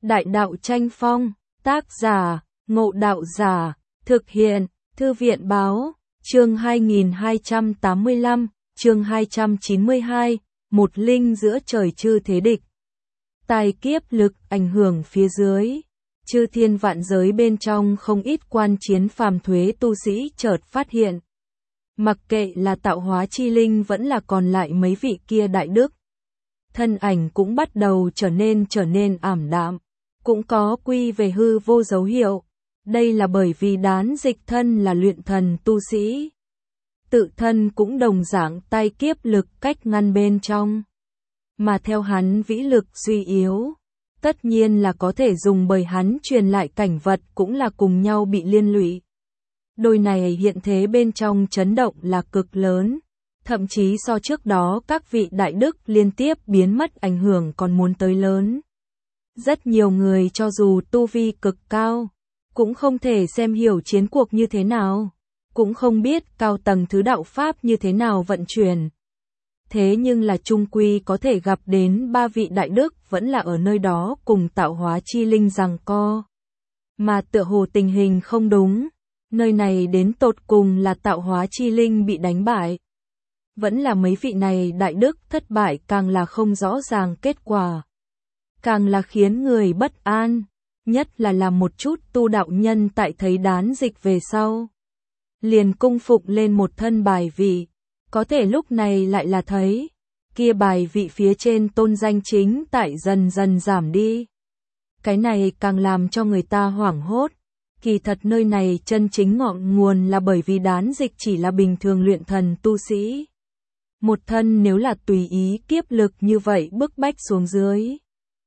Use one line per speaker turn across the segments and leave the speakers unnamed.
Đại đạo tranh phong, tác giả, Ngộ Đạo Giả, thực hiện, Thư viện báo, chương 2285, chương 292, một linh giữa trời chư thế địch. Tài kiếp lực ảnh hưởng phía dưới, chư thiên vạn giới bên trong không ít quan chiến phàm thuế tu sĩ chợt phát hiện. Mặc kệ là tạo hóa chi linh vẫn là còn lại mấy vị kia đại đức. Thân ảnh cũng bắt đầu trở nên ảm đạm, cũng có quy về hư vô dấu hiệu. Đây là bởi vì Đán Dịch thân là luyện thần tu sĩ. Tự thân cũng đồng dạng tai kiếp lực cách ngăn bên trong. Mà theo hắn vĩ lực suy yếu, tất nhiên là có thể dùng bởi hắn truyền lại cảnh vật cũng là cùng nhau bị liên lụy. Đôi này hiện thế bên trong chấn động là cực lớn, thậm chí so trước đó các vị đại đức liên tiếp biến mất ảnh hưởng còn muốn tới lớn. Rất nhiều người cho dù tu vi cực cao, cũng không thể xem hiểu chiến cuộc như thế nào, cũng không biết cao tầng thứ đạo pháp như thế nào vận chuyển. Thế nhưng là chung quy có thể gặp đến ba vị đại đức vẫn là ở nơi đó cùng tạo hóa chi linh giằng co. Mà tựa hồ tình hình không đúng, nơi này đến tột cùng là tạo hóa chi linh bị đánh bại. Vẫn là mấy vị này đại đức thất bại càng là không rõ ràng kết quả. Càng là khiến người bất an, nhất là làm một chút tu đạo nhân tại thấy Đán Dịch về sau. Liền cung phụng lên một thân bài vị, có thể lúc này lại là thấy, kia bài vị phía trên tôn danh chính tại dần dần giảm đi. Cái này càng làm cho người ta hoảng hốt, kỳ thật nơi này chân chính ngọn nguồn là bởi vì Đán Dịch chỉ là bình thường luyện thần tu sĩ. Một thân nếu là tùy ý kiếp lực như vậy bức bách xuống dưới,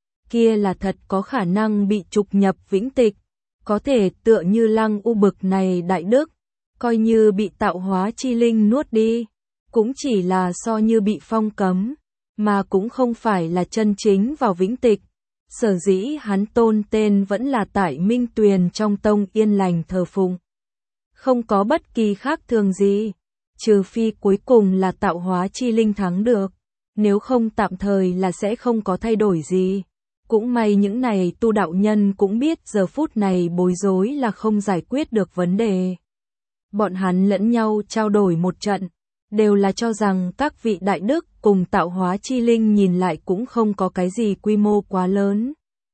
kia là thật có khả năng bị trục nhập vĩnh tịch, có thể tựa như Lăng U bực này đại đức, coi như bị tạo hóa chi linh nuốt đi, cũng chỉ là so như bị phong cấm, mà cũng không phải là chân chính vào vĩnh tịch. Sở dĩ hắn tôn tên vẫn là tại Minh Tuyền trong tông yên lành thờ phụng. Không có bất kỳ khác thường gì, trừ phi cuối cùng là tạo hóa chi linh thắng được, nếu không tạm thời là sẽ không có thay đổi gì. Cũng may những này tu đạo nhân cũng biết giờ phút này bối rối là không giải quyết được vấn đề. Bọn hắn lẫn nhau trao đổi một trận, đều là cho rằng các vị đại đức cùng tạo hóa chi linh nhìn lại cũng không có cái gì quy mô quá lớn.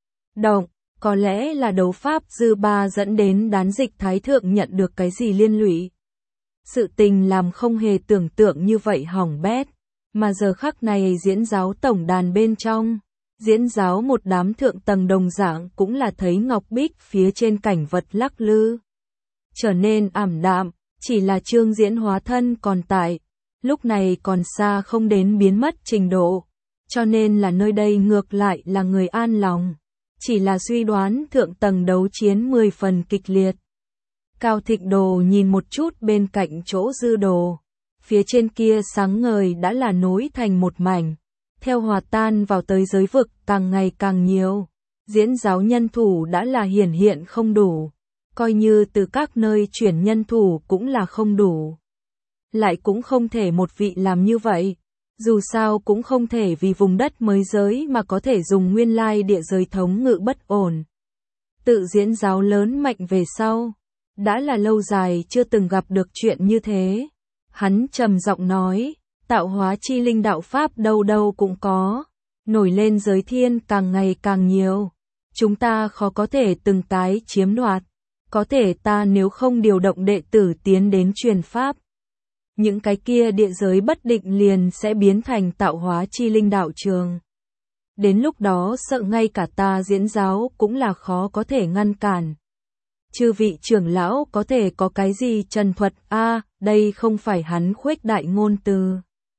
Có lẽ là đấu pháp dư ba dẫn đến Đán Dịch thái thượng nhận được cái gì liên lụy. Sự tình làm không hề tưởng tượng như vậy hỏng bét, mà giờ khắc này diễn giáo tổng đàn bên trong. Diễn giáo một đám thượng tầng đồng dạng cũng là thấy ngọc bích phía trên cảnh vật lắc lư. Trở nên ảm đạm, chỉ là Trương Diễn hóa thân còn tại, lúc này còn xa không đến biến mất trình độ, cho nên là nơi đây ngược lại là người an lòng. Chỉ là suy đoán thượng tầng đấu chiến 10 phần kịch liệt. Cao Thịnh Đồ nhìn một chút bên cạnh chỗ dư đồ, phía trên kia sáng ngời đã là nối thành một mảnh. Theo hòa tan vào tới giới vực càng ngày càng nhiều, diễn giáo nhân thủ đã là hiển hiện không đủ, coi như từ các nơi chuyển nhân thủ cũng là không đủ. Lại cũng không thể một vị làm như vậy, dù sao cũng không thể vì vùng đất mới giới mà có thể dùng nguyên lai địa giới thống ngự bất ổn. Tự diễn giáo lớn mạnh về sau, đã là lâu dài chưa từng gặp được chuyện như thế. Hắn trầm giọng nói, tạo hóa chi linh đạo pháp đâu đâu cũng có, nổi lên giới thiên càng ngày càng nhiều. Chúng ta khó có thể từng tái chiếm đoạt, có thể ta nếu không điều động đệ tử tiến đến truyền pháp. Những cái kia địa giới bất định liền sẽ biến thành tạo hóa chi linh đạo trường. Đến lúc đó sợ ngay cả ta diễn giáo cũng là khó có thể ngăn cản. Chư vị trưởng lão có thể có cái gì trần thuật đây không phải hắn khuếch đại ngôn từ.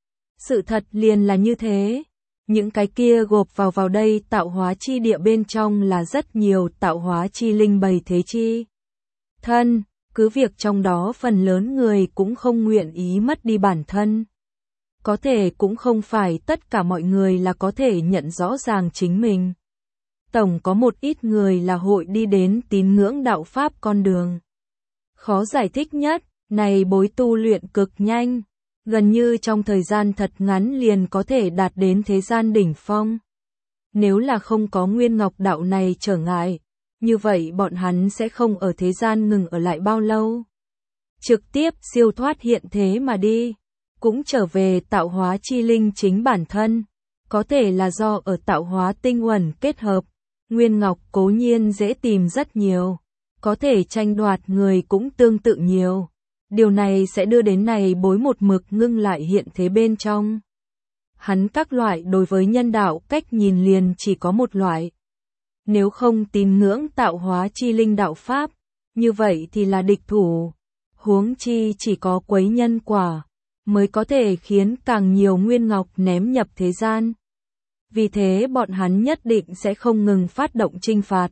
Sự thật liền là như thế. Những cái kia gộp vào đây tạo hóa chi địa bên trong là rất nhiều tạo hóa chi linh bày thế chi thân, cứ việc trong đó phần lớn người cũng không nguyện ý mất đi bản thân. Có thể cũng không phải tất cả mọi người là có thể nhận rõ ràng chính mình. Tổng có một ít người là hội đi đến tín ngưỡng đạo pháp con đường. Khó giải thích nhất, này bối tu luyện cực nhanh. Gần như trong thời gian thật ngắn liền có thể đạt đến thế gian đỉnh phong. Nếu là không có Nguyên Ngọc Đạo này trở ngại, như vậy bọn hắn sẽ không ở thế gian ngừng ở lại bao lâu. Trực tiếp siêu thoát hiện thế mà đi, cũng trở về tạo hóa chi linh chính bản thân. Có thể là do ở tạo hóa tinh uẩn kết hợp, Nguyên Ngọc cố nhiên dễ tìm rất nhiều, có thể tranh đoạt người cũng tương tự nhiều. Điều này sẽ đưa đến này bối một mực ngưng lại hiện thế bên trong. Hắn các loại đối với nhân đạo cách nhìn liền chỉ có một loại. Nếu không tín ngưỡng tạo hóa chi linh đạo pháp, như vậy thì là địch thủ. Huống chi chỉ có quấy nhân quả, mới có thể khiến càng nhiều Nguyên Ngọc ném nhập thế gian. Vì thế bọn hắn nhất định sẽ không ngừng phát động trinh phạt.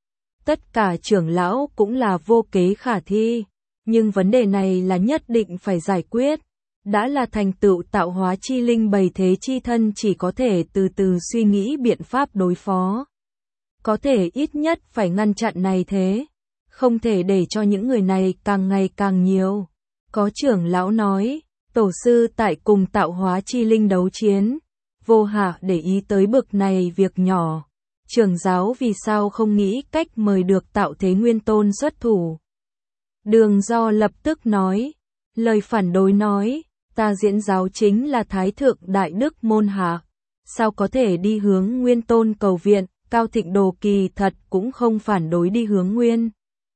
Tất cả trưởng lão cũng là vô kế khả thi, nhưng vấn đề này là nhất định phải giải quyết. Đã là thành tựu tạo hóa chi linh bày thế chi thân chỉ có thể từ từ suy nghĩ biện pháp đối phó. Có thể ít nhất phải ngăn chặn này thế, không thể để cho những người này càng ngày càng nhiều. Có trưởng lão nói, tổ sư tại cùng tạo hóa chi linh đấu chiến, vô hạ để ý tới bực này việc nhỏ. Trưởng giáo vì sao không nghĩ cách mời được tạo thế nguyên tôn xuất thủ. Đường Do lập tức nói, lời phản đối nói, ta diễn giáo chính là Thái Thượng Đại Đức môn hạ, sao có thể đi hướng Nguyên Tôn cầu viện. Cao Thịnh Đồ kỳ thật cũng không phản đối đi hướng Nguyên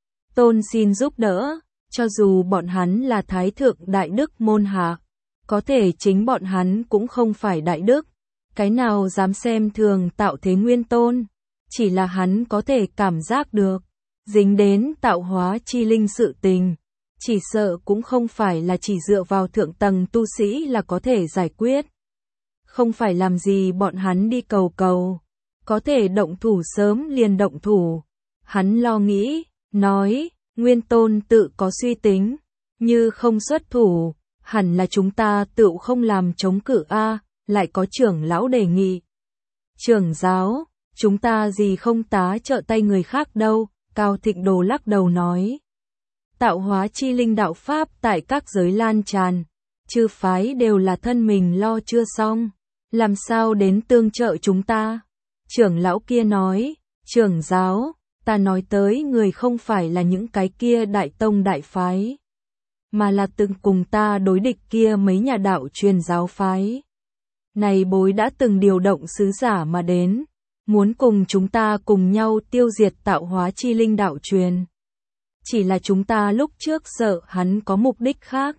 Tôn xin giúp đỡ, cho dù bọn hắn là Thái Thượng Đại Đức môn hạ, có thể chính bọn hắn cũng không phải Đại Đức, cái nào dám xem thường tạo thế Nguyên Tôn, chỉ là hắn có thể cảm giác được, dính đến tạo hóa chi linh sự tình, chỉ sợ cũng không phải là chỉ dựa vào thượng tầng tu sĩ là có thể giải quyết. Không phải làm gì bọn hắn đi cầu, có thể động thủ sớm liền động thủ. Hắn lo nghĩ, nói, Nguyên Tôn tự có suy tính, như không xuất thủ, hẳn là chúng ta tự không làm chống cự a. Lại có trưởng lão đề nghị. Trưởng giáo, chúng ta gì không tá trợ tay người khác đâu, Cao Thịnh Đồ lắc đầu nói. Tạo hóa chi linh đạo pháp tại các giới lan tràn, chư phái đều là thân mình lo chưa xong, làm sao đến tương trợ chúng ta? Trưởng lão kia nói, trưởng giáo, ta nói tới người không phải là những cái kia đại tông đại phái, mà là từng cùng ta đối địch kia mấy nhà đạo truyền giáo phái. Này bối đã từng điều động sứ giả mà đến, muốn cùng chúng ta cùng nhau tiêu diệt tạo hóa chi linh đạo truyền. Chỉ là chúng ta lúc trước sợ hắn có mục đích khác.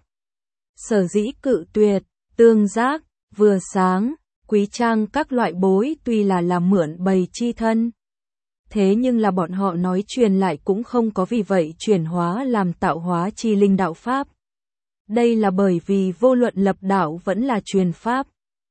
Sở dĩ cự tuyệt, Tương Giác, Vừa Sáng, Quý Trang các loại bối tuy là mượn bày chi thân. Thế nhưng là bọn họ nói truyền lại cũng không có vì vậy chuyển hóa làm tạo hóa chi linh đạo pháp. Đây là bởi vì vô luận lập đạo vẫn là truyền pháp,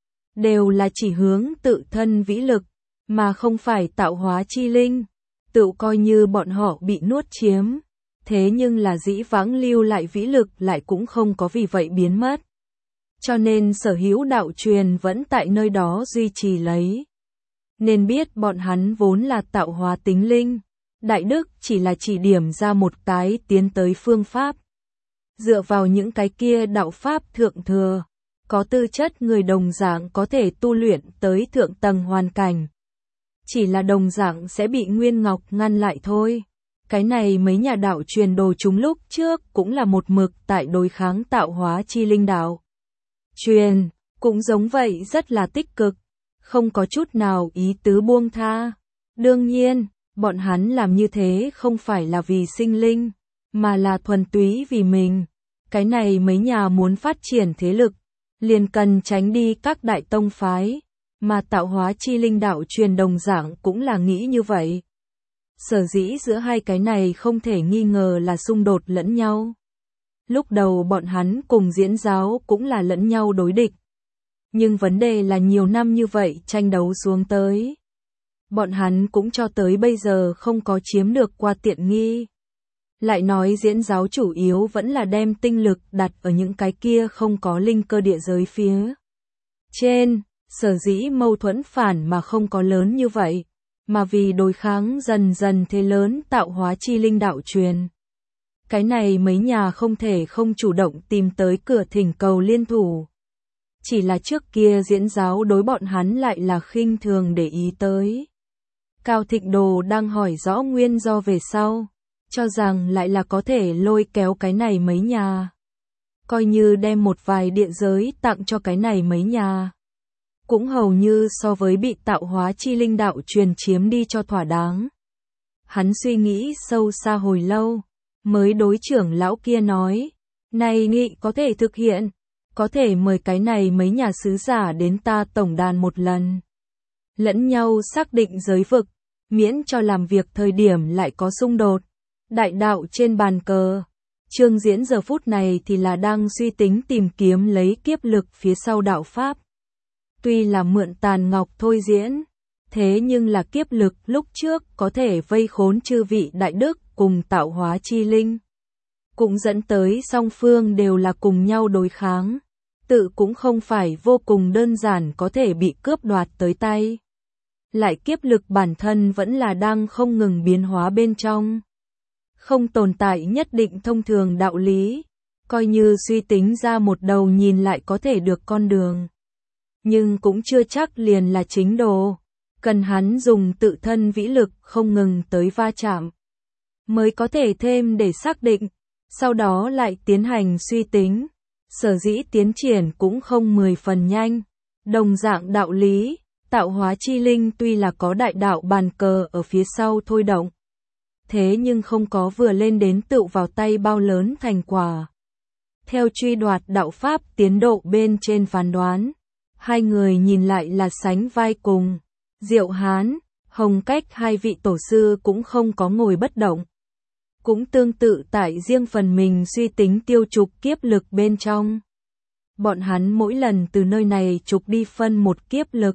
đều là chỉ hướng tự thân vĩ lực, mà không phải tạo hóa chi linh. Tự coi như bọn họ bị nuốt chiếm, thế nhưng là dĩ vãng lưu lại vĩ lực lại cũng không có vì vậy biến mất. Cho nên sở hữu đạo truyền vẫn tại nơi đó duy trì lấy. Nên biết bọn hắn vốn là tạo hóa tính linh, Đại Đức chỉ là chỉ điểm ra một cái tiến tới phương pháp. Dựa vào những cái kia đạo pháp thượng thừa, có tư chất người đồng dạng có thể tu luyện tới thượng tầng hoàn cảnh. Chỉ là đồng dạng sẽ bị Nguyên Ngọc ngăn lại thôi. Cái này mấy nhà đạo truyền đồ chúng lúc trước cũng là một mực tại đối kháng tạo hóa chi linh đạo truyền, cũng giống vậy rất là tích cực, không có chút nào ý tứ buông tha. Đương nhiên, bọn hắn làm như thế không phải là vì sinh linh, mà là thuần túy vì mình. Cái này mấy nhà muốn phát triển thế lực, liền cần tránh đi các đại tông phái, mà tạo hóa chi linh đạo truyền đồng dạng cũng là nghĩ như vậy. Sở dĩ giữa hai cái này không thể nghi ngờ là xung đột lẫn nhau. Lúc đầu bọn hắn cùng diễn giáo cũng là lẫn nhau đối địch. Nhưng vấn đề là nhiều năm như vậy tranh đấu xuống tới. Bọn hắn cũng cho tới bây giờ không có chiếm được qua tiện nghi. Lại nói diễn giáo chủ yếu vẫn là đem tinh lực đặt ở những cái kia không có linh cơ địa giới phía trên, sở dĩ mâu thuẫn phản mà không có lớn như vậy, mà vì đối kháng dần dần thế lớn tạo hóa chi linh đạo truyền. Cái này mấy nhà không thể không chủ động tìm tới cửa thỉnh cầu liên thủ. Chỉ là trước kia diễn giáo đối bọn hắn lại là khinh thường để ý tới. Cao Thịnh Đồ đang hỏi rõ nguyên do về sau, cho rằng lại là có thể lôi kéo cái này mấy nhà. Coi như đem một vài địa giới tặng cho cái này mấy nhà. Cũng hầu như so với bị tạo hóa chi linh đạo truyền chiếm đi cho thỏa đáng. Hắn suy nghĩ sâu xa hồi lâu, mới đối trưởng lão kia nói, này nghị có thể thực hiện, có thể mời cái này mấy nhà sứ giả đến ta tổng đàn một lần. Lẫn nhau xác định giới vực, miễn cho làm việc thời điểm lại có xung đột. Đại đạo trên bàn cờ, Trương Diễn giờ phút này thì là đang suy tính tìm kiếm lấy kiếp lực phía sau đạo Pháp. Tuy là mượn tàn ngọc thôi diễn, thế nhưng là kiếp lực lúc trước có thể vây khốn chư vị đại đức cùng tạo hóa chi linh. Cũng dẫn tới song phương đều là cùng nhau đối kháng, tự cũng không phải vô cùng đơn giản có thể bị cướp đoạt tới tay. Lại kiếp lực bản thân vẫn là đang không ngừng biến hóa bên trong. Không tồn tại nhất định thông thường đạo lý, coi như suy tính ra một đầu nhìn lại có thể được con đường. Nhưng cũng chưa chắc liền là chính đồ, cần hắn dùng tự thân vĩ lực không ngừng tới va chạm, mới có thể thêm để xác định, sau đó lại tiến hành suy tính. Sở dĩ tiến triển cũng không 10 phần nhanh. Đồng dạng đạo lý, tạo hóa chi linh tuy là có đại đạo bàn cờ ở phía sau thôi động, thế nhưng không có vừa lên đến tựu vào tay bao lớn thành quả. Theo truy đoạt đạo Pháp tiến độ bên trên phán đoán, hai người nhìn lại là sánh vai cùng. Diệu Hán, Hồng Cách hai vị tổ sư cũng không có ngồi bất động. Cũng tương tự tại riêng phần mình suy tính tiêu trục kiếp lực bên trong. Bọn hắn mỗi lần từ nơi này trục đi phân một kiếp lực,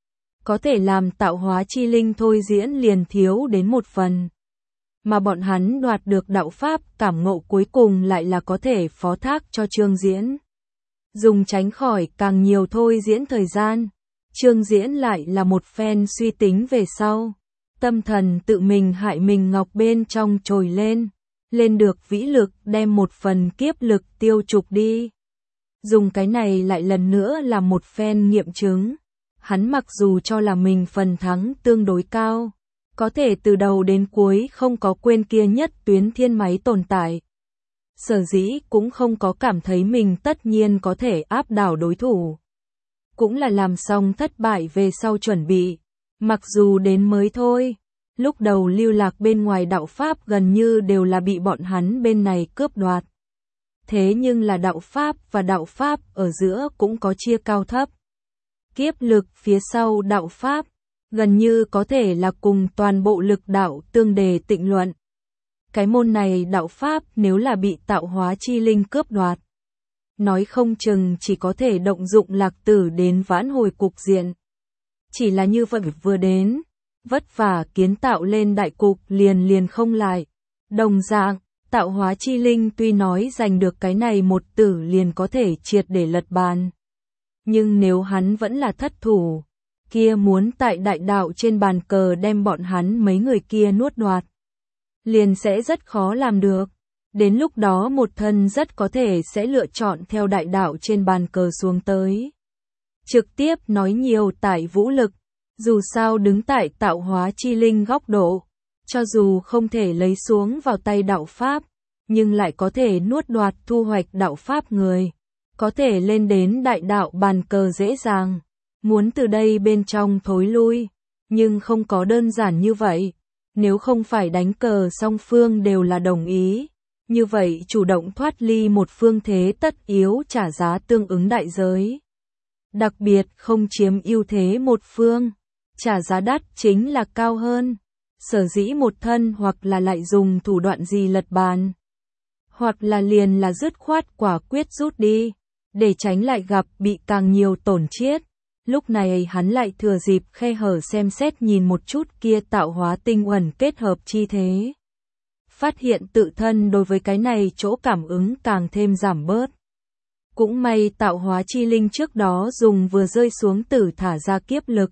có thể làm tạo hóa chi linh thôi diễn liền thiếu đến một phần. Mà bọn hắn đoạt được đạo Pháp cảm ngộ cuối cùng lại là có thể phó thác cho Trương Diễn. Dùng tránh khỏi càng nhiều thôi diễn thời gian, Trương Diễn lại là một phen suy tính về sau. Tâm thần tự mình hại mình ngọc bên trong trồi lên được vĩ lực đem một phần kiếp lực tiêu trục đi. Dùng cái này lại lần nữa là một phen nghiệm chứng. Hắn mặc dù cho là mình phần thắng tương đối cao, có thể từ đầu đến cuối không có quên kia nhất tuyến thiên máy tồn tại. Sở dĩ cũng không có cảm thấy mình tất nhiên có thể áp đảo đối thủ. Cũng là làm xong thất bại về sau chuẩn bị, mặc dù đến mới thôi. Lúc đầu lưu lạc bên ngoài đạo Pháp gần như đều là bị bọn hắn bên này cướp đoạt. Thế nhưng là đạo Pháp và đạo Pháp ở giữa cũng có chia cao thấp. Kiếp lực phía sau đạo Pháp, gần như có thể là cùng toàn bộ lực đạo tương đề tịnh luận. Cái môn này đạo Pháp nếu là bị tạo hóa chi linh cướp đoạt, nói không chừng chỉ có thể động dụng lạc tử đến vãn hồi cục diện. Chỉ là như vậy vừa đến, vất vả kiến tạo lên đại cục liền không lại. Đồng dạng, tạo hóa chi linh tuy nói giành được cái này một tử liền có thể triệt để lật bàn. Nhưng nếu hắn vẫn là thất thủ, kia muốn tại đại đạo trên bàn cờ đem bọn hắn mấy người kia nuốt đoạt, liền sẽ rất khó làm được. Đến lúc đó một thân rất có thể sẽ lựa chọn theo đại đạo trên bàn cờ xuống tới. Trực tiếp nói nhiều tại vũ lực, dù sao đứng tại tạo hóa chi linh góc độ, cho dù không thể lấy xuống vào tay đạo Pháp, nhưng lại có thể nuốt đoạt thu hoạch đạo Pháp người, có thể lên đến đại đạo bàn cờ dễ dàng, muốn từ đây bên trong thối lui, nhưng không có đơn giản như vậy. Nếu không phải đánh cờ song phương đều là đồng ý, như vậy chủ động thoát ly một phương thế tất yếu trả giá tương ứng đại giới. Đặc biệt không chiếm ưu thế một phương, trả giá đắt chính là cao hơn. Sở dĩ một thân hoặc là lại dùng thủ đoạn gì lật bàn, hoặc là liền là dứt khoát quả quyết rút đi, để tránh lại gặp bị càng nhiều tổn chiết. Lúc này hắn lại thừa dịp khe hở xem xét nhìn một chút kia tạo hóa tinh uẩn kết hợp chi thế. Phát hiện tự thân đối với cái này chỗ cảm ứng càng thêm giảm bớt. Cũng may tạo hóa chi linh trước đó dùng vừa rơi xuống tử thả ra kiếp lực.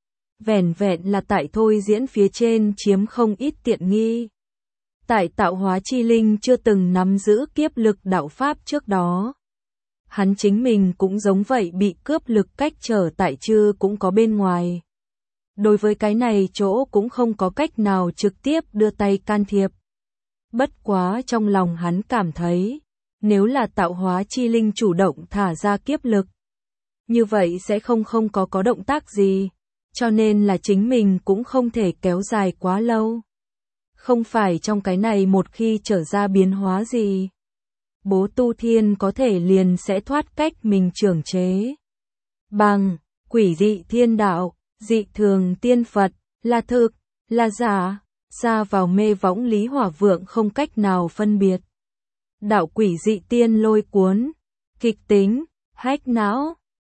Vẻn vẹn là tại thôi diễn phía trên chiếm không ít tiện nghi. Tại tạo hóa chi linh chưa từng nắm giữ kiếp lực đạo Pháp trước đó, hắn chính mình cũng giống vậy bị cướp lực cách trở tại chứ cũng có bên ngoài. Đối với cái này chỗ cũng không có cách nào trực tiếp đưa tay can thiệp. Bất quá trong lòng hắn cảm thấy, nếu là tạo hóa chi linh chủ động thả ra kiếp lực, như vậy sẽ không có động tác gì, cho nên là chính mình cũng không thể kéo dài quá lâu. Không phải trong cái này một khi trở ra biến hóa gì, Bố Tu Thiên có thể liền sẽ thoát cách mình trưởng chế. Bằng, quỷ dị thiên đạo, dị thường tiên Phật, là thực, là giả, ra vào mê võng Lý Hỏa Vượng không cách nào phân biệt. Đạo quỷ dị tiên lôi cuốn, kịch tính, hách não,